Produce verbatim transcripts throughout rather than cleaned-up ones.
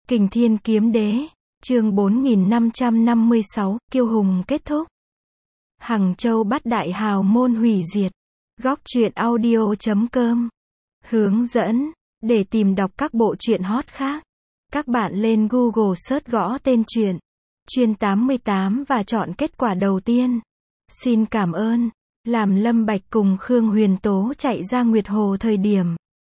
Kình Thiên Kiếm Đế, chương bốn nghìn năm trăm năm mươi sáu, Kiêu Hùng kết thúc. Hằng Châu Bát Đại Hào Môn hủy diệt. Góc truyện audio chấm com. Hướng dẫn, để tìm đọc các bộ truyện hot khác, các bạn lên Google search gõ tên truyện, Chuyên tám mươi tám và chọn kết quả đầu tiên. Xin cảm ơn. Làm Lâm Bạch cùng Khương Huyền Tố chạy ra Nguyệt Hồ thời điểm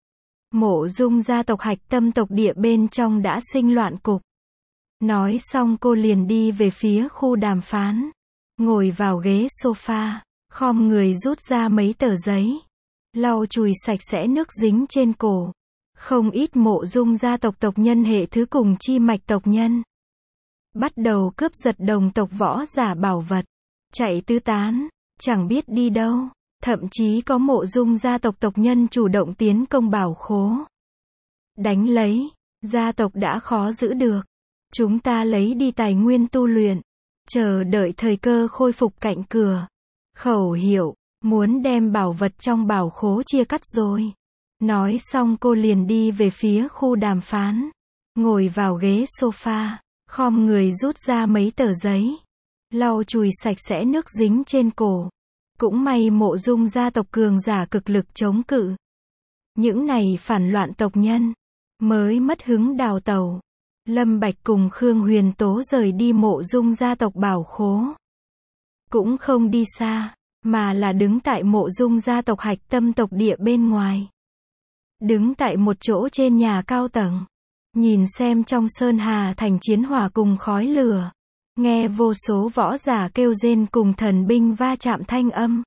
Mộ Dung gia tộc Hạch Tâm tộc địa bên trong đã sinh loạn cục. Nói xong cô liền đi về phía khu đàm phán. Ngồi vào ghế sofa, khom người rút ra mấy tờ giấy, lau chùi sạch sẽ nước dính trên cổ. Không ít Mộ Dung gia tộc tộc nhân hệ thứ cùng chi mạch tộc nhân bắt đầu cướp giật đồng tộc võ giả bảo vật, chạy tứ tán, chẳng biết đi đâu. Thậm chí có Mộ Dung gia tộc tộc nhân chủ động tiến công bảo khố. Đánh lấy, gia tộc đã khó giữ được. Chúng ta lấy đi tài nguyên tu luyện, chờ đợi thời cơ khôi phục cạnh cửa. Khẩu hiệu, muốn đem bảo vật trong bảo khố chia cắt rồi. Nói xong cô liền đi về phía khu đàm phán. Ngồi vào ghế sofa, khom người rút ra mấy tờ giấy, lau chùi sạch sẽ nước dính trên cổ. Cũng may Mộ Dung gia tộc cường giả cực lực chống cự. Những này phản loạn tộc nhân mới mất hứng đào tẩu. Lâm Bạch cùng Khương Huyền Tố rời đi Mộ Dung gia tộc bảo khố. Cũng không đi xa, mà là đứng tại Mộ Dung gia tộc Hạch Tâm tộc địa bên ngoài. Đứng tại một chỗ trên nhà cao tầng, nhìn xem trong sơn hà thành chiến hỏa cùng khói lửa. Nghe vô số võ giả kêu rên cùng thần binh va chạm thanh âm.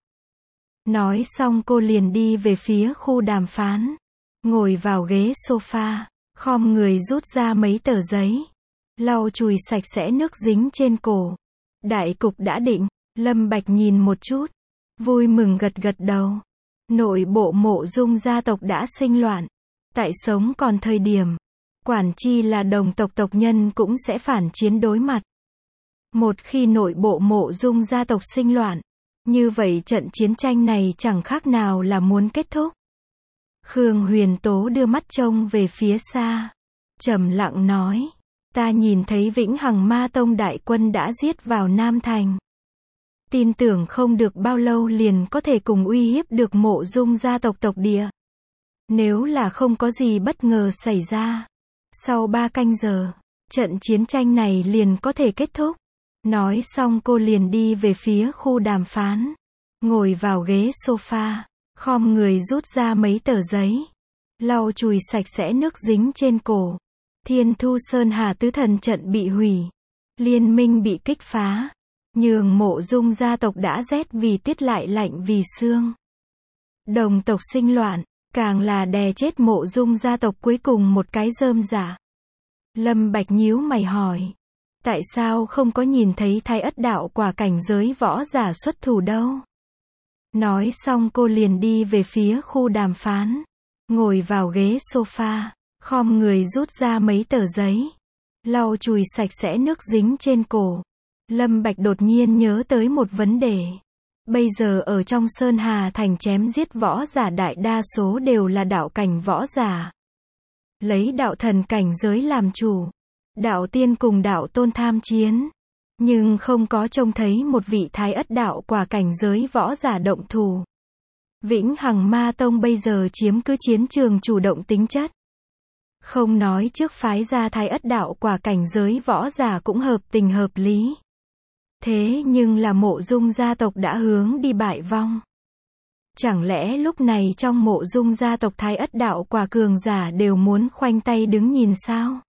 Nói xong cô liền đi về phía khu đàm phán. Ngồi vào ghế sofa, khom người rút ra mấy tờ giấy, lau chùi sạch sẽ nước dính trên cổ. Đại cục đã định. Lâm Bạch nhìn một chút, vui mừng gật gật đầu. Nội bộ Mộ Dung gia tộc đã sinh loạn. Tại sống còn thời điểm, quản chi là đồng tộc tộc nhân cũng sẽ phản chiến đối mặt. Một khi nội bộ Mộ Dung gia tộc sinh loạn, như vậy trận chiến tranh này chẳng khác nào là muốn kết thúc. Khương Huyền Tố đưa mắt trông về phía xa, trầm lặng nói, ta nhìn thấy Vĩnh Hằng Ma Tông đại quân đã giết vào Nam Thành. Tin tưởng không được bao lâu liền có thể cùng uy hiếp được Mộ Dung gia tộc tộc địa. Nếu là không có gì bất ngờ xảy ra, sau ba canh giờ, trận chiến tranh này liền có thể kết thúc. Nói xong cô liền đi về phía khu đàm phán. Ngồi vào ghế sofa, khom người rút ra mấy tờ giấy, lau chùi sạch sẽ nước dính trên cổ. Thiên Thu Sơn Hà tứ thần trận bị hủy, liên minh bị kích phá, nhường Mộ Dung gia tộc đã rét vì tiết lại lạnh vì xương. Đồng tộc sinh loạn, càng là đè chết Mộ Dung gia tộc cuối cùng một cái rơm rả. Lâm Bạch nhíu mày hỏi, tại sao không có nhìn thấy Thái Ất đạo quả cảnh giới võ giả xuất thủ đâu? Nói xong cô liền đi về phía khu đàm phán. Ngồi vào ghế sofa, khom người rút ra mấy tờ giấy, lau chùi sạch sẽ nước dính trên cổ. Lâm Bạch đột nhiên nhớ tới một vấn đề. Bây giờ ở trong Sơn Hà thành chém giết võ giả đại đa số đều là đạo cảnh võ giả. Lấy đạo thần cảnh giới làm chủ. Đạo tiên cùng đạo tôn tham chiến, nhưng không có trông thấy một vị Thái Ất đạo quả cảnh giới võ giả động thủ. Vĩnh Hằng Ma Tông bây giờ chiếm cứ chiến trường chủ động tính chất. Không nói trước phái ra Thái Ất đạo quả cảnh giới võ giả cũng hợp tình hợp lý. Thế nhưng là Mộ Dung gia tộc đã hướng đi bại vong. Chẳng lẽ lúc này trong Mộ Dung gia tộc Thái Ất đạo quả cường giả đều muốn khoanh tay đứng nhìn sao?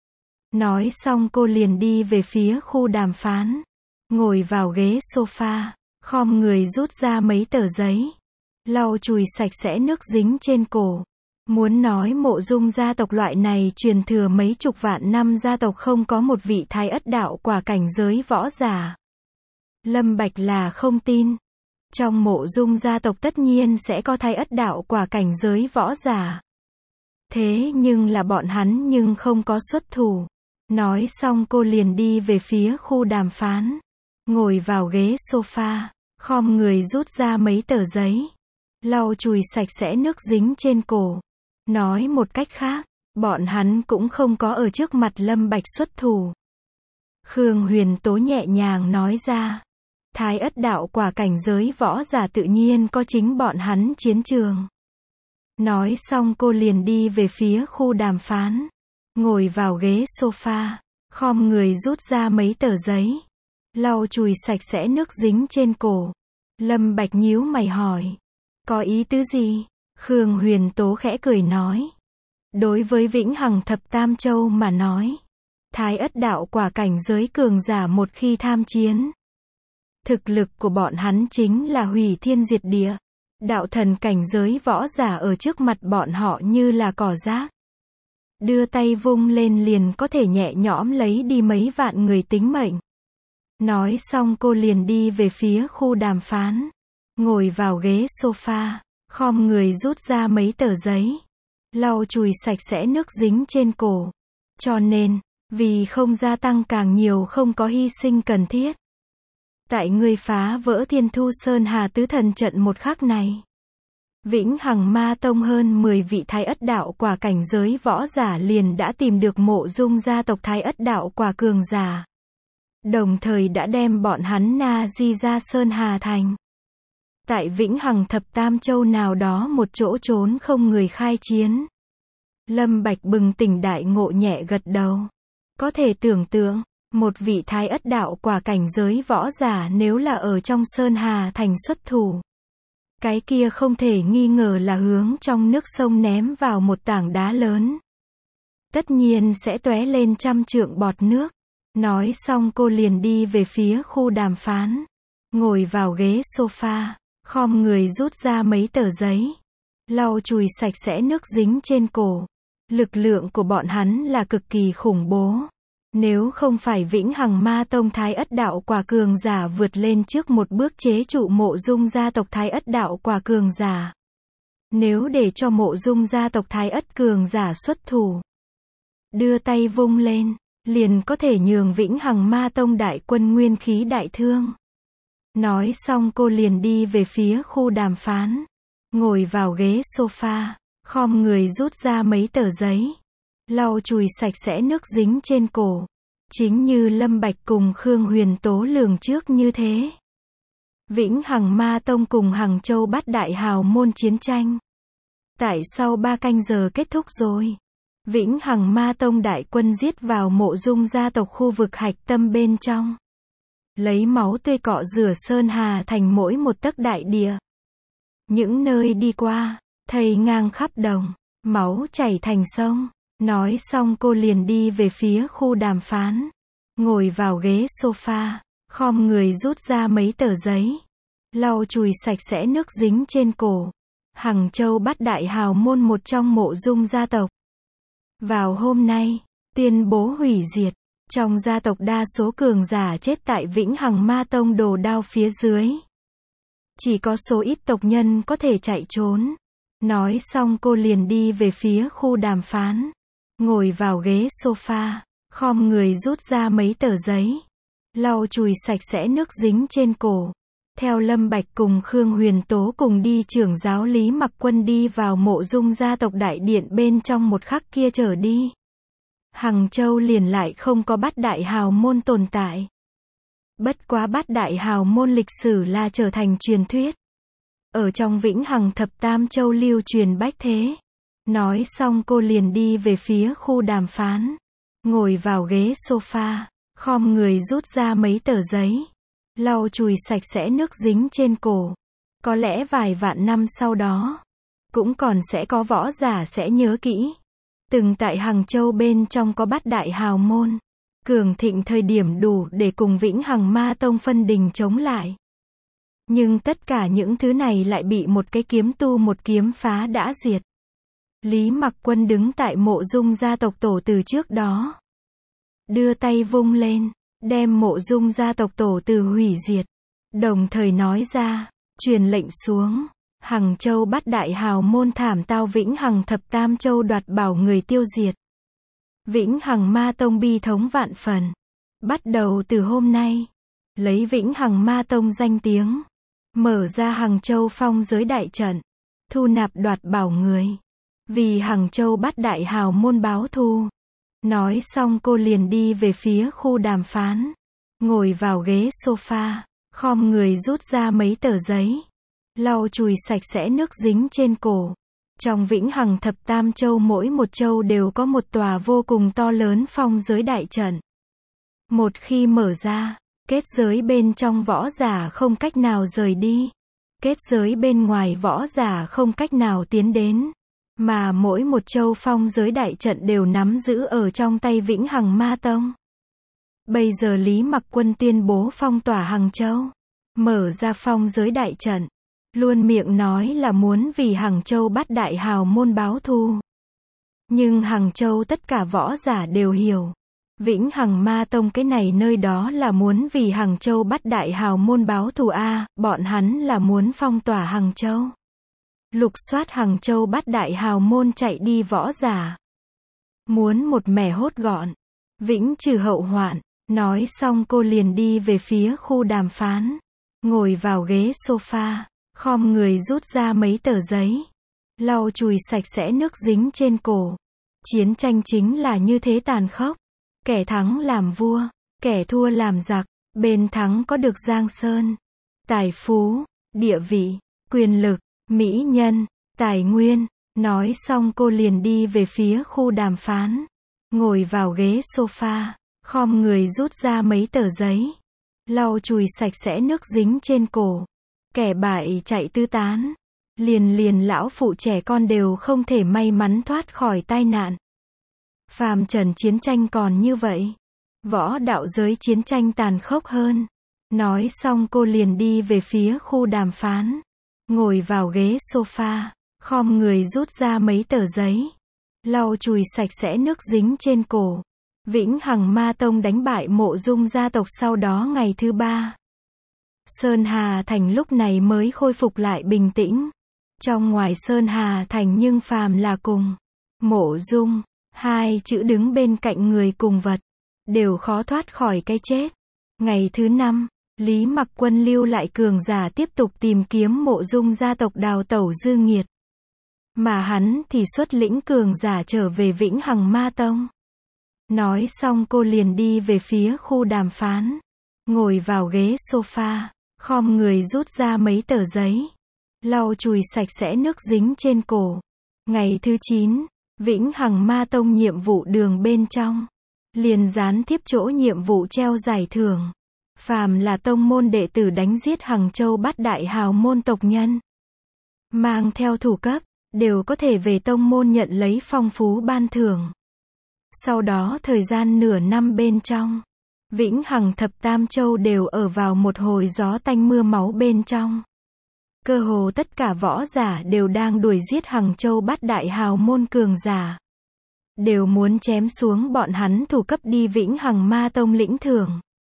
Nói xong cô liền đi về phía khu đàm phán. Ngồi vào ghế sofa, khom người rút ra mấy tờ giấy, lau chùi sạch sẽ nước dính trên cổ. Muốn nói Mộ Dung gia tộc loại này truyền thừa mấy chục vạn năm gia tộc không có một vị Thái Ất đạo quả cảnh giới võ giả. Lâm Bạch là không tin. Trong Mộ Dung gia tộc tất nhiên sẽ có Thái Ất đạo quả cảnh giới võ giả. Thế nhưng là bọn hắn nhưng không có xuất thủ. Nói xong cô liền đi về phía khu đàm phán. Ngồi vào ghế sofa, khom người rút ra mấy tờ giấy, lau chùi sạch sẽ nước dính trên cổ. Nói một cách khác, Bọn hắn cũng không có ở trước mặt Lâm Bạch xuất thủ. Khương Huyền Tố nhẹ nhàng nói ra. Thái Ất đạo quả cảnh giới võ giả tự nhiên có chính bọn hắn chiến trường. Nói xong cô liền đi về phía khu đàm phán. Ngồi vào ghế sofa, khom người rút ra mấy tờ giấy. Lau chùi sạch sẽ nước dính trên cổ. Lâm Bạch nhíu mày hỏi. Có ý tứ gì? Khương Huyền Tố khẽ cười nói. Đối với Vĩnh Hằng Thập Tam Châu mà nói. Thái Ất đạo quả cảnh giới cường giả một khi tham chiến. Thực lực của bọn hắn chính là hủy thiên diệt địa. Đạo thần cảnh giới võ giả ở trước mặt bọn họ như là cỏ rác. Đưa tay vung lên liền có thể nhẹ nhõm lấy đi mấy vạn người tính mệnh. Nói xong cô liền đi về phía khu đàm phán. Ngồi vào ghế sofa, khom người rút ra mấy tờ giấy. Lau chùi sạch sẽ nước dính trên cổ. Cho nên, vì không gia tăng càng nhiều không có hy sinh cần thiết. Tại ngươi phá vỡ Thiên Thu Sơn Hà Tứ Thần trận một khắc này. Vĩnh Hằng Ma Tông hơn mười vị Thái Ất đạo quả cảnh giới võ giả liền đã tìm được mộ dung gia tộc Thái Ất đạo quả cường giả. Đồng thời đã đem bọn hắn na di ra Sơn Hà Thành. Tại Vĩnh Hằng Thập Tam Châu nào đó một chỗ trốn không người khai chiến. Lâm Bạch bừng tỉnh đại ngộ nhẹ gật đầu. Có thể tưởng tượng, một vị Thái Ất đạo quả cảnh giới võ giả nếu là ở trong Sơn Hà Thành xuất thủ. Cái kia không thể nghi ngờ là hướng trong nước sông ném vào một tảng đá lớn. Tất nhiên sẽ tóe lên trăm trượng bọt nước. Nói xong cô liền đi về phía khu đàm phán. Ngồi vào ghế sofa, khom người rút ra mấy tờ giấy. Lau chùi sạch sẽ nước dính trên cổ. Lực lượng của bọn hắn là cực kỳ khủng bố. Nếu không phải Vĩnh Hằng Ma Tông Thái Ất đạo quả cường giả vượt lên trước một bước chế trụ mộ dung gia tộc Thái Ất đạo quả cường giả. Nếu để cho mộ dung gia tộc Thái Ất cường giả xuất thủ. Đưa tay vung lên, liền có thể nhường Vĩnh Hằng Ma Tông đại quân nguyên khí đại thương. Nói xong cô liền đi về phía khu đàm phán. Ngồi vào ghế sofa, khom người rút ra mấy tờ giấy. Lau chùi sạch sẽ nước dính trên cổ. Chính như Lâm Bạch cùng Khương Huyền Tố lường trước như thế. Vĩnh Hằng Ma Tông cùng Hằng Châu Bát Đại Hào Môn chiến tranh. Tại sau ba canh giờ kết thúc rồi. Vĩnh Hằng Ma Tông đại quân giết vào mộ dung gia tộc khu vực hạch tâm bên trong. Lấy máu tươi cọ rửa Sơn Hà thành mỗi một tấc đại địa. Những nơi đi qua, thây ngang khắp đồng, máu chảy thành sông. Nói xong cô liền đi về phía khu đàm phán. Ngồi vào ghế sofa, khom người rút ra mấy tờ giấy. Lau chùi sạch sẽ nước dính trên cổ. Hằng Châu Bát Đại Hào Môn một trong mộ dung gia tộc. Vào hôm nay, tuyên bố hủy diệt. Trong gia tộc đa số cường giả chết tại Vĩnh Hằng Ma Tông đồ đao phía dưới. Chỉ có số ít tộc nhân có thể chạy trốn. Nói xong cô liền đi về phía khu đàm phán. Ngồi vào ghế sofa, khom người rút ra mấy tờ giấy. Lau chùi sạch sẽ nước dính trên cổ. Theo Lâm Bạch cùng Khương Huyền Tố cùng đi trưởng giáo Lý Mặc Quân đi vào mộ dung gia tộc đại điện bên trong một khắc kia trở đi. Hằng Châu liền lại không có Bát Đại Hào Môn tồn tại. Bất quá Bát Đại Hào Môn lịch sử là trở thành truyền thuyết. Ở trong Vĩnh Hằng Thập Tam Châu lưu truyền bách thế. Nói xong cô liền đi về phía khu đàm phán. Ngồi vào ghế sofa, khom người rút ra mấy tờ giấy. Lau chùi sạch sẽ nước dính trên cổ. Có lẽ vài vạn năm sau đó, cũng còn sẽ có võ giả sẽ nhớ kỹ. Từng tại Hằng Châu bên trong có Bát Đại Hào Môn. Cường thịnh thời điểm đủ để cùng Vĩnh Hằng Ma Tông phân đình chống lại. Nhưng tất cả những thứ này lại bị một cái kiếm tu một kiếm phá đã diệt. Lý Mặc Quân đứng tại mộ dung gia tộc tổ từ trước đó. Đưa tay vung lên, đem mộ dung gia tộc tổ từ hủy diệt. Đồng thời nói ra, truyền lệnh xuống. Hằng Châu Bát Đại Hào Môn thảm tao Vĩnh Hằng Thập Tam Châu đoạt bảo người tiêu diệt. Vĩnh Hằng Ma Tông bi thống vạn phần. Bắt đầu từ hôm nay, lấy Vĩnh Hằng Ma Tông danh tiếng, mở ra Hằng Châu phong giới đại trận, thu nạp đoạt bảo người. Vì Hằng Châu Bát Đại Hào môn báo thù. Nói xong cô liền đi về phía khu đàm phán. Ngồi vào ghế sofa, khom người rút ra mấy tờ giấy. Lau chùi sạch sẽ nước dính trên cổ. Trong Vĩnh Hằng Thập Tam Châu mỗi một châu đều có một tòa vô cùng to lớn phong giới đại trận. Một khi mở ra, kết giới bên trong võ giả không cách nào rời đi. Kết giới bên ngoài võ giả không cách nào tiến đến. Mà mỗi một châu phong giới đại trận đều nắm giữ ở trong tay Vĩnh Hằng Ma Tông. Bây giờ Lý Mặc Quân tuyên bố phong tỏa Hằng Châu. Mở ra phong giới đại trận. Luôn miệng nói là muốn vì Hằng Châu Bát Đại Hào môn báo thù. Nhưng Hằng Châu tất cả võ giả đều hiểu. Vĩnh Hằng Ma Tông cái này nơi đó là muốn vì Hằng Châu Bát Đại Hào môn báo thù a, bọn hắn là muốn phong tỏa Hằng Châu. Lục soát Hằng Châu Bát Đại Hào môn chạy đi võ giả. Muốn một mẻ hốt gọn. Vĩnh trừ hậu hoạn. Nói xong cô liền đi về phía khu đàm phán. Ngồi vào ghế sofa. Khom người rút ra mấy tờ giấy. Lau chùi sạch sẽ nước dính trên cổ. Chiến tranh chính là như thế tàn khốc. Kẻ thắng làm vua. Kẻ thua làm giặc. Bên thắng có được giang sơn. Tài phú. Địa vị. Quyền lực. Mỹ nhân. Tài nguyên. Nói xong cô liền đi về phía khu đàm phán. Ngồi vào ghế sofa. Khom người rút ra mấy tờ giấy. Lau chùi sạch sẽ nước dính trên cổ. Kẻ bại chạy tứ tán. Liền liền lão phụ trẻ con đều không thể may mắn thoát khỏi tai nạn. Phàm trần chiến tranh còn như vậy. Võ đạo giới chiến tranh tàn khốc hơn. Nói xong cô liền đi về phía khu đàm phán. Ngồi vào ghế sofa. Khom người rút ra mấy tờ giấy. Lau chùi sạch sẽ nước dính trên cổ. Vĩnh Hằng Ma Tông đánh bại Mộ Dung gia tộc sau đó ngày thứ ba. Sơn Hà Thành lúc này mới khôi phục lại bình tĩnh. Trong ngoài Sơn Hà Thành nhưng phàm là cùng Mộ Dung, hai chữ đứng bên cạnh người cùng vật, đều khó thoát khỏi cái chết. Ngày thứ năm, Lý Mặc Quân lưu lại cường giả tiếp tục tìm kiếm Mộ Dung gia tộc đào tẩu dư nghiệt. Mà hắn thì xuất lĩnh cường giả trở về Vĩnh Hằng Ma Tông. Nói xong cô liền đi về phía khu đàm phán. Ngồi vào ghế sofa. Khom người rút ra mấy tờ giấy. Lau chùi sạch sẽ nước dính trên cổ. Ngày thứ chín, Vĩnh Hằng Ma Tông nhiệm vụ đường bên trong. Liền dán tiếp chỗ nhiệm vụ treo giải thưởng. Phàm là tông môn đệ tử đánh giết Hằng Châu Bát Đại Hào môn tộc nhân. Mang theo thủ cấp, đều có thể về tông môn nhận lấy phong phú ban thưởng. Sau đó thời gian nửa năm bên trong. Vĩnh Hằng Thập Tam Châu đều ở vào một hồi gió tanh mưa máu bên trong. Cơ hồ tất cả võ giả đều đang đuổi giết Hằng Châu Bát Đại Hào môn cường giả. Đều muốn chém xuống bọn hắn thủ cấp đi Vĩnh Hằng Ma Tông lĩnh thưởng.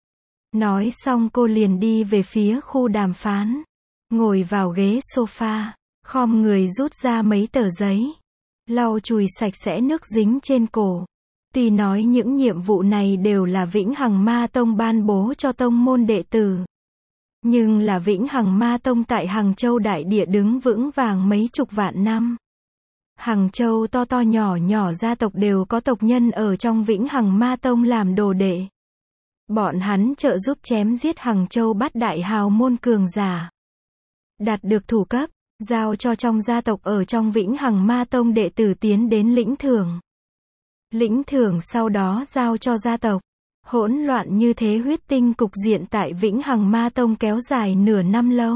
Nói xong cô liền đi về phía khu đàm phán. Ngồi vào ghế sofa. Khom người rút ra mấy tờ giấy. Lau chùi sạch sẽ nước dính trên cổ. Tuy nói những nhiệm vụ này đều là Vĩnh Hằng Ma Tông ban bố cho tông môn đệ tử. Nhưng là Vĩnh Hằng Ma Tông tại Hằng Châu đại địa đứng vững vàng mấy chục vạn năm. Hằng Châu to to nhỏ nhỏ gia tộc đều có tộc nhân ở trong Vĩnh Hằng Ma Tông làm đồ đệ. Bọn hắn trợ giúp chém giết Hằng Châu Bát Đại Hào môn cường giả. Đạt được thủ cấp, giao cho trong gia tộc ở trong Vĩnh Hằng Ma Tông đệ tử tiến đến lĩnh thưởng. Lĩnh thưởng sau đó giao cho gia tộc. Hỗn loạn như thế huyết tinh cục diện tại Vĩnh Hằng Ma Tông kéo dài nửa năm lâu.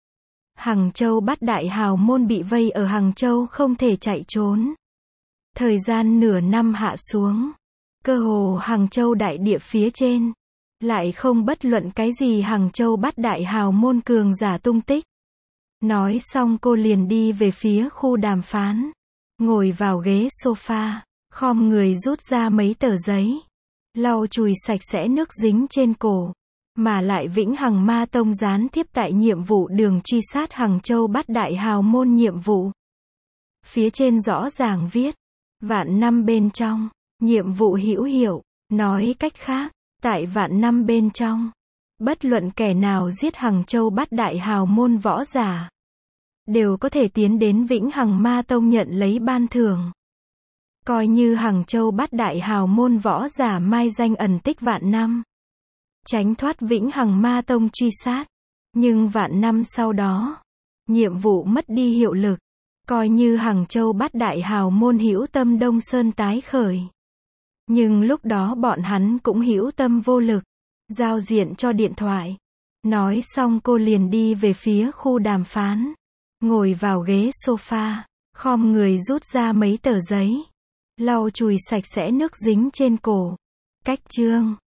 Hằng Châu Bát Đại Hào môn bị vây ở Hằng Châu không thể chạy trốn. Thời gian nửa năm hạ xuống. Cơ hồ Hằng Châu đại địa phía trên. Lại không bất luận cái gì Hằng Châu Bát Đại Hào môn cường giả tung tích. Nói xong cô liền đi về phía khu đàm phán. Ngồi vào ghế sofa. Khom người rút ra mấy tờ giấy. Lau chùi sạch sẽ nước dính trên cổ. Mà lại Vĩnh Hằng Ma Tông gián tiếp tại nhiệm vụ đường truy sát Hằng Châu Bát Đại Hào môn nhiệm vụ. Phía trên rõ ràng viết. Vạn năm bên trong. Nhiệm vụ hữu hiệu. Nói cách khác. Tại vạn năm bên trong. Bất luận kẻ nào giết Hằng Châu Bát Đại Hào môn võ giả. đều có thể tiến đến Vĩnh Hằng Ma Tông nhận lấy ban thưởng. Coi như Hằng Châu bát đại hào môn võ giả mai danh ẩn tích vạn năm, tránh thoát Vĩnh Hằng Ma Tông truy sát. Nhưng vạn năm sau đó, nhiệm vụ mất đi hiệu lực. Coi như Hằng Châu bát đại hào môn hữu tâm Đông Sơn tái khởi. Nhưng lúc đó bọn hắn cũng hữu tâm vô lực. Giao diện cho điện thoại. Nói xong cô liền đi về phía khu đàm phán. Ngồi vào ghế sofa, khom người rút ra mấy tờ giấy. Lau chùi sạch sẽ nước dính trên cổ. Cách chương